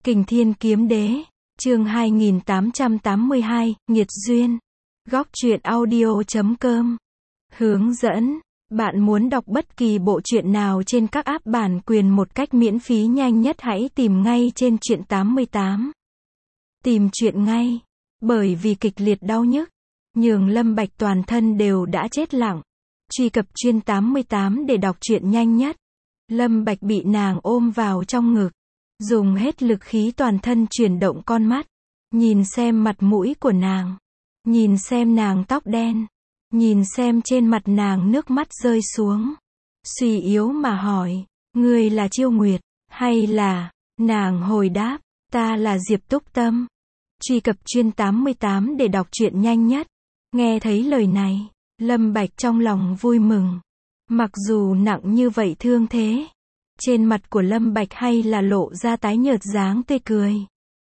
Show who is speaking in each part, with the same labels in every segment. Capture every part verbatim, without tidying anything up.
Speaker 1: Kình Thiên Kiếm Đế, chương hai nghìn tám trăm tám mươi hai, Nghiệt Duyên. Góc truyện audio chấm com. Hướng dẫn. Bạn muốn đọc bất kỳ bộ truyện nào trên các app bản quyền một cách miễn phí nhanh nhất, hãy tìm ngay trên truyện tám mươi tám. Tìm truyện ngay. Bởi vì kịch liệt đau nhức, nhường Lâm Bạch toàn thân đều đã chết lặng. Truy cập truyện tám mươi tám để đọc truyện nhanh nhất. Lâm Bạch bị nàng ôm vào trong ngực, dùng hết lực khí toàn thân chuyển động con mắt, nhìn xem mặt mũi của nàng, nhìn xem nàng tóc đen, nhìn xem trên mặt nàng nước mắt rơi xuống. Suy yếu mà hỏi, ngươi là Chiêu Nguyệt, hay là... Nàng hồi đáp, ta là Diệp Túc Tâm. Truy cập truyện tám mươi tám để đọc truyện nhanh nhất. Nghe thấy lời này, Lâm Bạch trong lòng vui mừng. Mặc dù nặng như vậy thương thế, trên mặt của Lâm Bạch hay là lộ ra tái nhợt dáng tươi cười.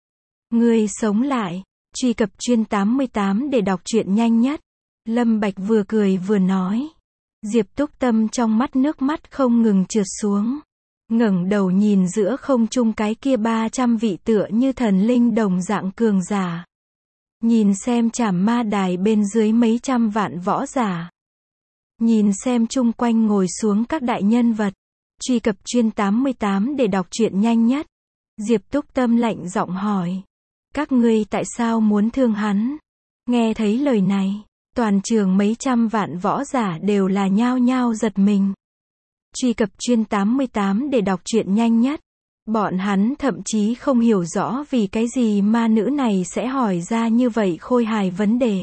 Speaker 1: Ngươi sống lại. Truy cập truyện tám mươi tám để đọc truyện nhanh nhất. Lâm Bạch vừa cười vừa nói. Diệp Túc Tâm trong mắt nước mắt không ngừng trượt xuống, ngẩng đầu nhìn giữa không trung cái kia ba trăm vị tựa như thần linh đồng dạng cường giả. Nhìn xem Trảm Ma Đài bên dưới mấy trăm vạn võ giả. Nhìn xem chung quanh ngồi xuống các đại nhân vật. Truy cập truyện tám mươi tám để đọc truyện nhanh nhất. Diệp Túc Tâm lạnh giọng hỏi. Các ngươi tại sao muốn thương hắn? Nghe thấy lời này, toàn trường mấy trăm vạn võ giả đều là nhao nhao giật mình. Truy cập truyện tám mươi tám để đọc truyện nhanh nhất. Bọn hắn thậm chí không hiểu rõ vì cái gì ma nữ này sẽ hỏi ra như vậy khôi hài vấn đề.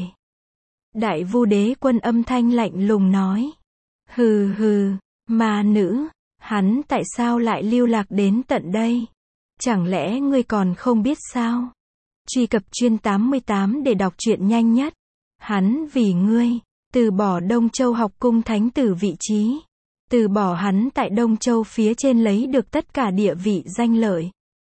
Speaker 1: Đại Vu Đế Quân âm thanh lạnh lùng nói. Hừ hừ, ma nữ, hắn tại sao lại lưu lạc đến tận đây? Chẳng lẽ ngươi còn không biết sao? Truy cập truyện tám mươi tám để đọc truyện nhanh nhất. Hắn vì ngươi, từ bỏ Đông Châu học cung thánh tử vị trí. Từ bỏ hắn tại Đông Châu phía trên lấy được tất cả địa vị danh lợi.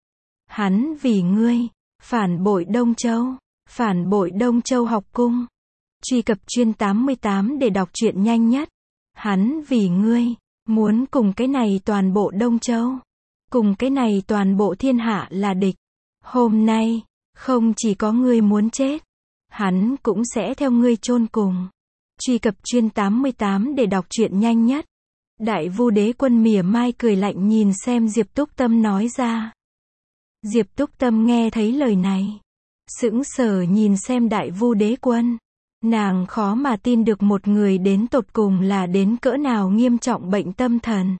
Speaker 1: Hắn vì ngươi, phản bội Đông Châu, phản bội Đông Châu học cung. Truy cập truyện tám mươi tám để đọc truyện nhanh nhất. Hắn vì ngươi, muốn cùng cái này toàn bộ Đông Châu, cùng cái này toàn bộ thiên hạ là địch. Hôm nay, không chỉ có ngươi muốn chết, hắn cũng sẽ theo ngươi chôn cùng. Truy cập truyện tám mươi tám để đọc truyện nhanh nhất. Đại Vu Đế Quân mỉa mai cười lạnh nhìn xem Diệp Túc Tâm nói ra. Diệp Túc Tâm nghe thấy lời này, sững sờ nhìn xem Đại Vu Đế Quân. Nàng khó mà tin được một người đến tột cùng là đến cỡ nào nghiêm trọng bệnh tâm thần,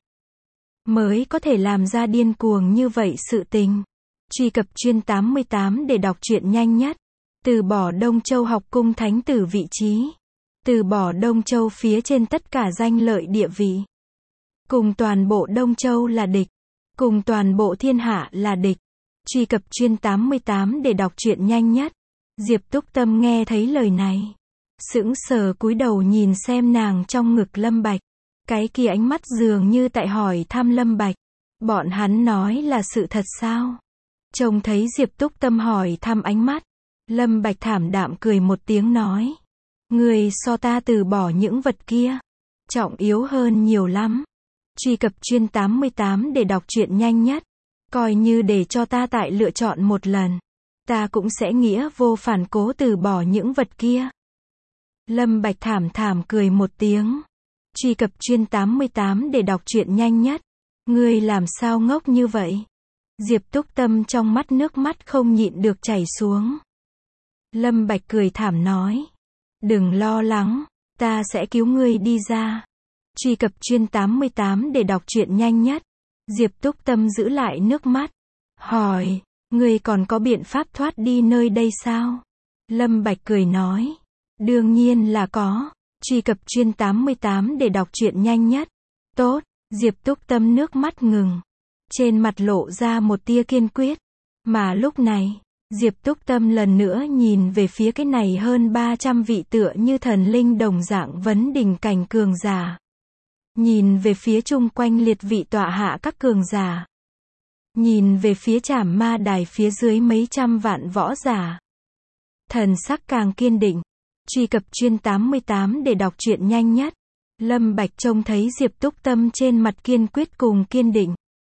Speaker 1: mới có thể làm ra điên cuồng như vậy sự tình. Truy cập truyện tám mươi tám để đọc truyện nhanh nhất. Từ bỏ Đông Châu học cung thánh tử vị trí. Từ bỏ Đông Châu phía trên tất cả danh lợi địa vị. Cùng toàn bộ Đông Châu là địch. Cùng toàn bộ thiên hạ là địch. Truy cập truyện tám mươi tám để đọc truyện nhanh nhất. Diệp Túc Tâm nghe thấy lời này, sững sờ cúi đầu nhìn xem nàng trong ngực Lâm Bạch. Cái kia ánh mắt dường như tại hỏi thăm Lâm Bạch. Bọn hắn nói là sự thật sao? Trông thấy Diệp Túc Tâm hỏi thăm ánh mắt, Lâm Bạch thảm đạm cười một tiếng nói. Người so ta từ bỏ những vật kia, trọng yếu hơn nhiều lắm. Truy cập truyện tám mươi tám để đọc truyện nhanh nhất. Coi như để cho ta tại lựa chọn một lần, ta cũng sẽ nghĩa vô phản cố từ bỏ những vật kia. Lâm Bạch thảm thảm cười một tiếng. Truy cập truyện tám mươi tám để đọc truyện nhanh nhất. Ngươi làm sao ngốc như vậy? Diệp Túc Tâm trong mắt nước mắt không nhịn được chảy xuống. Lâm Bạch cười thảm nói. Đừng lo lắng, ta sẽ cứu ngươi đi ra. Truy cập truyện tám mươi tám để đọc truyện nhanh nhất. Diệp Túc Tâm giữ lại nước mắt, hỏi, ngươi còn có biện pháp thoát đi nơi đây sao? Lâm Bạch cười nói. Đương nhiên là có. Truy cập truyện tám mươi tám để đọc truyện nhanh nhất. Tốt. Diệp Túc Tâm nước mắt ngừng, trên mặt lộ ra một tia kiên quyết. Mà lúc này, Diệp Túc Tâm lần nữa nhìn về phía cái này hơn ba trăm vị tựa như thần linh đồng dạng vấn đỉnh cảnh cường giả. Nhìn về phía chung quanh liệt vị tọa hạ các cường giả. Nhìn về phía Trảm Ma Đài phía dưới mấy trăm vạn võ giả. Thần sắc càng kiên định. Truy cập truyện tám mươi tám để đọc truyện nhanh nhất. Lâm Bạch trông thấy Diệp Túc Tâm trên mặt kiên quyết cùng kiên định.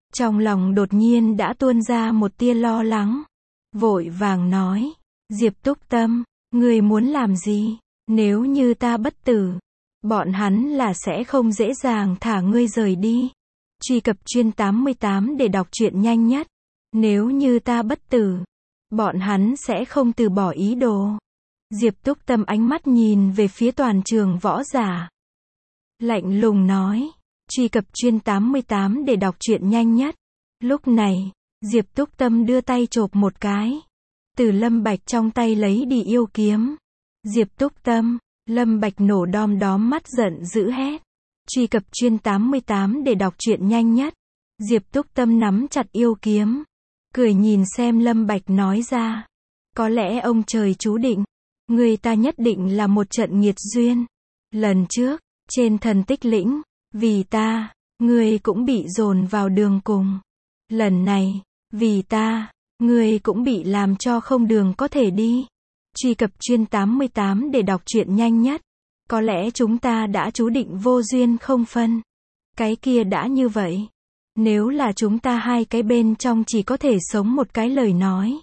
Speaker 1: Trong lòng đột nhiên đã tuôn ra một tia lo lắng. Vội vàng nói, Diệp Túc Tâm, ngươi muốn làm gì? Nếu như ta bất tử, bọn hắn là sẽ không dễ dàng thả ngươi rời đi. Truy cập chuyên tám mươi tám để đọc truyện nhanh nhất. Nếu như ta bất tử, bọn hắn sẽ không từ bỏ ý đồ. Diệp Túc Tâm ánh mắt nhìn về phía toàn trường võ giả. Lạnh lùng nói, truy cập chuyên tám mươi tám để đọc truyện nhanh nhất. Lúc này, Diệp Túc Tâm đưa tay chộp một cái. Từ Lâm Bạch trong tay lấy đi yêu kiếm. Diệp Túc Tâm, Lâm Bạch nổ đom đóm mắt giận dữ hét. Truy cập chuyên tám mươi tám để đọc truyện nhanh nhất. Diệp Túc Tâm nắm chặt yêu kiếm. Cười nhìn xem Lâm Bạch nói ra. Có lẽ ông trời chú định. Người ta nhất định là một trận nghiệt duyên. Lần trước, trên thần tích lĩnh, vì ta, người cũng bị dồn vào đường cùng. Lần này, vì ta, người cũng bị làm cho không đường có thể đi. Truy cập chuyên tám mươi tám để đọc truyện nhanh nhất. Có lẽ chúng ta đã chú định vô duyên không phân. Cái kia đã như vậy. Nếu là chúng ta hai cái bên trong chỉ có thể sống một cái lời nói.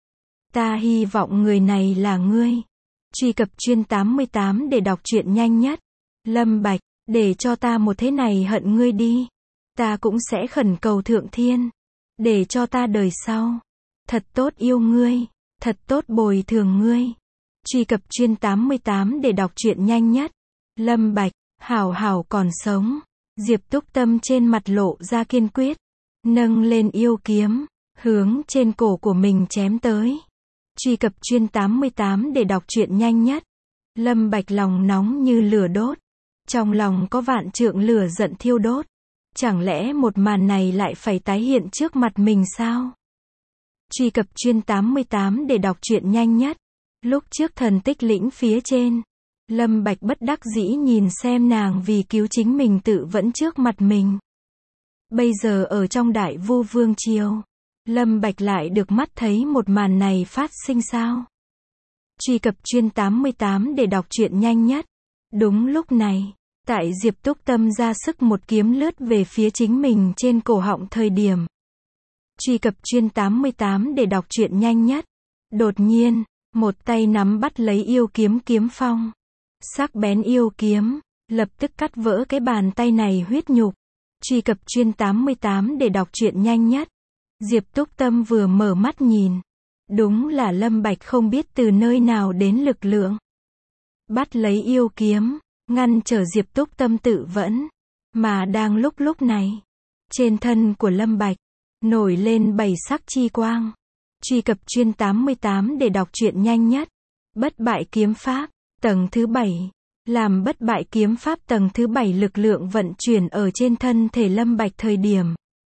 Speaker 1: Ta hy vọng người này là ngươi. Truy cập chuyên tám mươi tám để đọc truyện nhanh nhất. Lâm Bạch, để cho ta một thế này hận ngươi đi. Ta cũng sẽ khẩn cầu thượng thiên. Để cho ta đời sau. Thật tốt yêu ngươi. Thật tốt bồi thường ngươi. Truy cập chuyên tám mươi tám để đọc truyện nhanh nhất. Lâm Bạch, hảo hảo còn sống. Diệp Túc Tâm trên mặt lộ ra kiên quyết. Nâng lên yêu kiếm. Hướng trên cổ của mình chém tới. Truy cập chuyên tám mươi tám để đọc truyện nhanh nhất. Lâm Bạch lòng nóng như lửa đốt. Trong lòng có vạn trượng lửa giận thiêu đốt. Chẳng lẽ một màn này lại phải tái hiện trước mặt mình sao? Truy cập chuyên tám mươi tám để đọc truyện nhanh nhất. Lúc trước thần tích lĩnh phía trên, Lâm Bạch bất đắc dĩ nhìn xem nàng vì cứu chính mình tự vẫn trước mặt mình. Bây giờ ở trong Đại Vu Vương Triều, Lâm Bạch lại được mắt thấy một màn này phát sinh sao? Truy cập chuyên tám mươi tám để đọc truyện nhanh nhất. Đúng lúc này, tại Diệp Túc Tâm ra sức một kiếm lướt về phía chính mình trên cổ họng thời điểm. Truy cập chuyên tám mươi tám để đọc truyện nhanh nhất. Đột nhiên, một tay nắm bắt lấy yêu kiếm kiếm phong. Sắc bén yêu kiếm, lập tức cắt vỡ cái bàn tay này huyết nhục. Truy cập chuyên tám mươi tám để đọc truyện nhanh nhất. Diệp Túc Tâm vừa mở mắt nhìn. Đúng là Lâm Bạch không biết từ nơi nào đến lực lượng. Bắt lấy yêu kiếm, ngăn trở Diệp Túc Tâm tự vẫn. Mà đang lúc lúc này, trên thân của Lâm Bạch, nổi lên bảy sắc chi quang. Truy cập chuyên tám mươi tám để đọc truyện nhanh nhất. Bất bại kiếm pháp, tầng thứ bảy. Làm bất bại kiếm pháp tầng thứ bảy lực lượng vận chuyển ở trên thân thể Lâm Bạch thời điểm.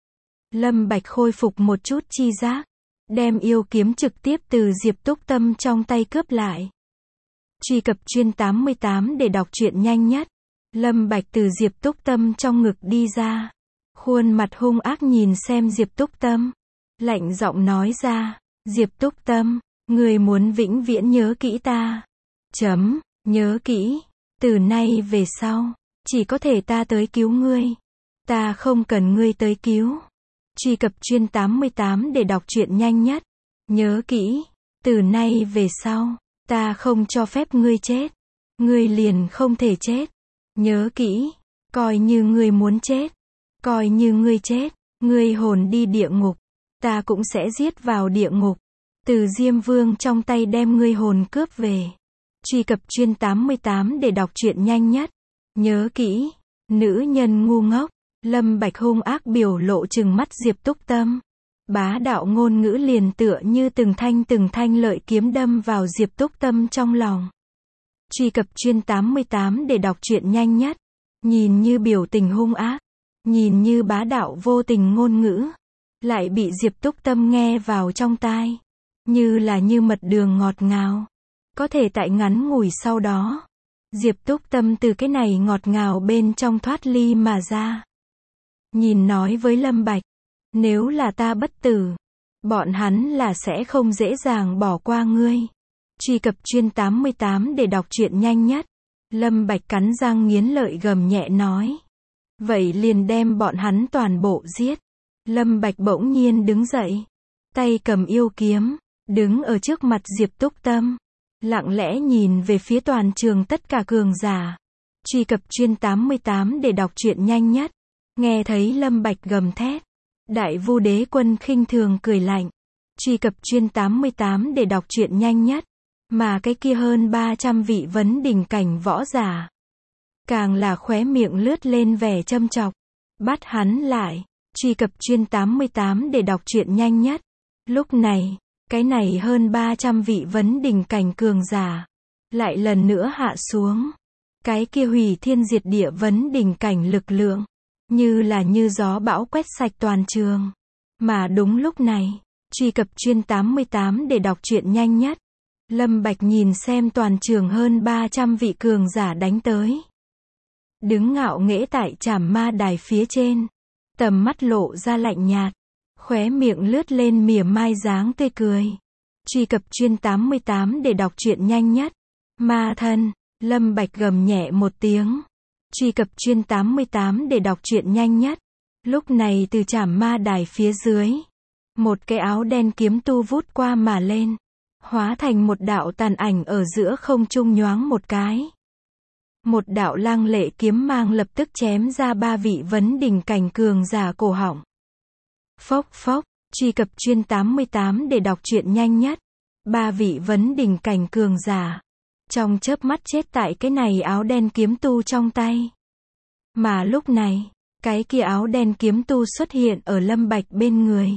Speaker 1: Lâm Bạch khôi phục một chút chi giác. Đem yêu kiếm trực tiếp từ Diệp Túc Tâm trong tay cướp lại. Truy cập chuyên tám mươi tám để đọc truyện nhanh nhất. Lâm Bạch từ Diệp Túc Tâm trong ngực đi ra. Khuôn mặt hung ác nhìn xem Diệp Túc Tâm. Lạnh giọng nói ra, Diệp Túc Tâm, người muốn vĩnh viễn nhớ kỹ ta. Chấm, nhớ kỹ. Từ nay về sau, chỉ có thể ta tới cứu ngươi. Ta không cần ngươi tới cứu. Truy cập chuyên tám mươi tám để đọc truyện nhanh nhất. Nhớ kỹ. Từ nay về sau, ta không cho phép ngươi chết. Ngươi liền không thể chết. Nhớ kỹ. Coi như ngươi muốn chết. Coi như ngươi chết. Ngươi hồn đi địa ngục. Ta cũng sẽ giết vào địa ngục. Từ Diêm Vương trong tay đem ngươi hồn cướp về. Truy cập chuyên tám mươi tám để đọc truyện nhanh nhất. Nhớ kỹ. Nữ nhân ngu ngốc. Lâm Bạch hung ác biểu lộ trừng mắt Diệp Túc Tâm. Bá đạo ngôn ngữ liền tựa như từng thanh từng thanh lợi kiếm đâm vào Diệp Túc Tâm trong lòng. Truy cập chuyên tám mươi tám để đọc truyện nhanh nhất. Nhìn như biểu tình hung ác. Nhìn như bá đạo vô tình ngôn ngữ. Lại bị Diệp Túc Tâm nghe vào trong tai. Như là như mật đường ngọt ngào. Có thể tại ngắn ngủi sau đó. Diệp Túc Tâm từ cái này ngọt ngào bên trong thoát ly mà ra. Nhìn nói với Lâm Bạch. Nếu là ta bất tử. Bọn hắn là sẽ không dễ dàng bỏ qua ngươi. Truy cập chuyên tám mươi tám để đọc truyện nhanh nhất. Lâm Bạch cắn răng nghiến lợi gầm nhẹ nói. Vậy liền đem bọn hắn toàn bộ giết. Lâm Bạch bỗng nhiên đứng dậy, tay cầm yêu kiếm, đứng ở trước mặt Diệp Túc Tâm, lặng lẽ nhìn về phía toàn trường tất cả cường giả. Truy cập chuyên tám mươi tám để đọc truyện nhanh nhất. Nghe thấy Lâm Bạch gầm thét, Đại Vu Đế Quân khinh thường cười lạnh. Truy cập chuyên tám mươi tám để đọc truyện nhanh nhất. Mà cái kia hơn ba trăm vị vấn đỉnh cảnh võ giả, càng là khóe miệng lướt lên vẻ châm chọc. Bắt hắn lại. Truy cập chuyên tám mươi tám để đọc truyện nhanh nhất. Lúc này, cái này hơn ba trăm vị vấn đỉnh cảnh cường giả, lại lần nữa hạ xuống. Cái kia hủy thiên diệt địa vấn đỉnh cảnh lực lượng, như là như gió bão quét sạch toàn trường. Mà đúng lúc này, truy cập chuyên tám mươi tám để đọc truyện nhanh nhất. Lâm Bạch nhìn xem toàn trường hơn ba trăm vị cường giả đánh tới. Đứng ngạo nghễ tại Trảm Ma Đài phía trên, tầm mắt lộ ra lạnh nhạt, khóe miệng lướt lên mỉa mai dáng tươi cười. Truy cập chuyên tám mươi tám để đọc truyện nhanh nhất. Ma thân, Lâm Bạch gầm nhẹ một tiếng. Truy cập chuyên tám mươi tám để đọc truyện nhanh nhất. Lúc này từ Trảm Ma Đài phía dưới, một cái áo đen kiếm tu vút qua mà lên, hóa thành một đạo tàn ảnh ở giữa không trung nhoáng một cái. Một đạo lang lệ kiếm mang lập tức chém ra ba vị vấn đỉnh cảnh cường giả cổ họng. Phốc phốc, truy cập chuyên tám mươi tám để đọc truyện nhanh nhất. Ba vị vấn đỉnh cảnh cường giả, trong chớp mắt chết tại cái này áo đen kiếm tu trong tay. Mà lúc này, cái kia áo đen kiếm tu xuất hiện ở Lâm Bạch bên người.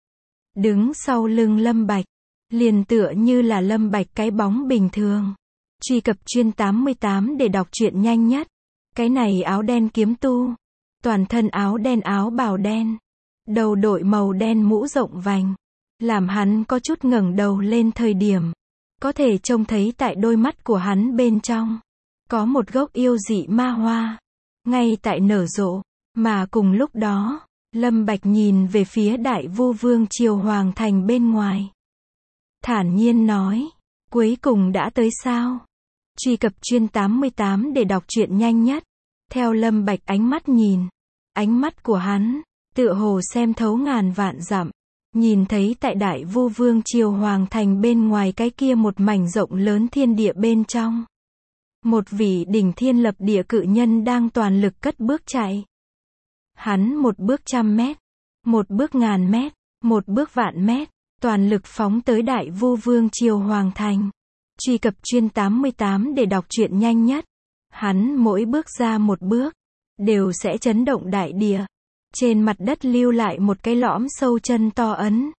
Speaker 1: Đứng sau lưng Lâm Bạch, liền tựa như là Lâm Bạch cái bóng bình thường. Truy cập chuyên tám mươi tám để đọc truyện nhanh nhất. Cái này áo đen kiếm tu, toàn thân áo đen áo bào đen, đầu đội màu đen mũ rộng vành, làm hắn có chút ngẩng đầu lên thời điểm, có thể trông thấy tại đôi mắt của hắn bên trong, có một gốc yêu dị ma hoa, ngay tại nở rộ. Mà cùng lúc đó, Lâm Bạch nhìn về phía Đại Vu Vương Triều Hoàng Thành bên ngoài, thản nhiên nói, cuối cùng đã tới sao? Truy cập chuyên tám mươi tám để đọc truyện nhanh nhất. Theo Lâm Bạch ánh mắt nhìn, ánh mắt của hắn, tựa hồ xem thấu ngàn vạn dặm, nhìn thấy tại Đại Vu Vương Triều Hoàng Thành bên ngoài cái kia một mảnh rộng lớn thiên địa bên trong. Một vị đỉnh thiên lập địa cự nhân đang toàn lực cất bước chạy. Hắn một bước trăm mét, một bước ngàn mét, một bước vạn mét, toàn lực phóng tới Đại Vu Vương Triều Hoàng Thành. Truy cập chuyên tám mươi tám để đọc truyện nhanh nhất. Hắn mỗi bước ra một bước, đều sẽ chấn động đại địa. Trên mặt đất lưu lại một cái lõm sâu chân to ấn.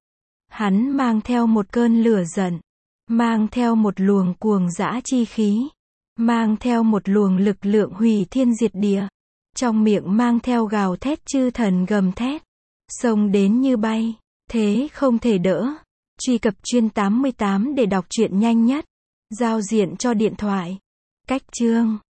Speaker 1: Hắn mang theo một cơn lửa giận, mang theo một luồng cuồng dã chi khí, mang theo một luồng lực lượng hủy thiên diệt địa. Trong miệng mang theo gào thét chư thần gầm thét, xông đến như bay, thế không thể đỡ. Truy cập chuyên tám mươi tám để đọc truyện nhanh nhất. Giao diện cho điện thoại. Cách chương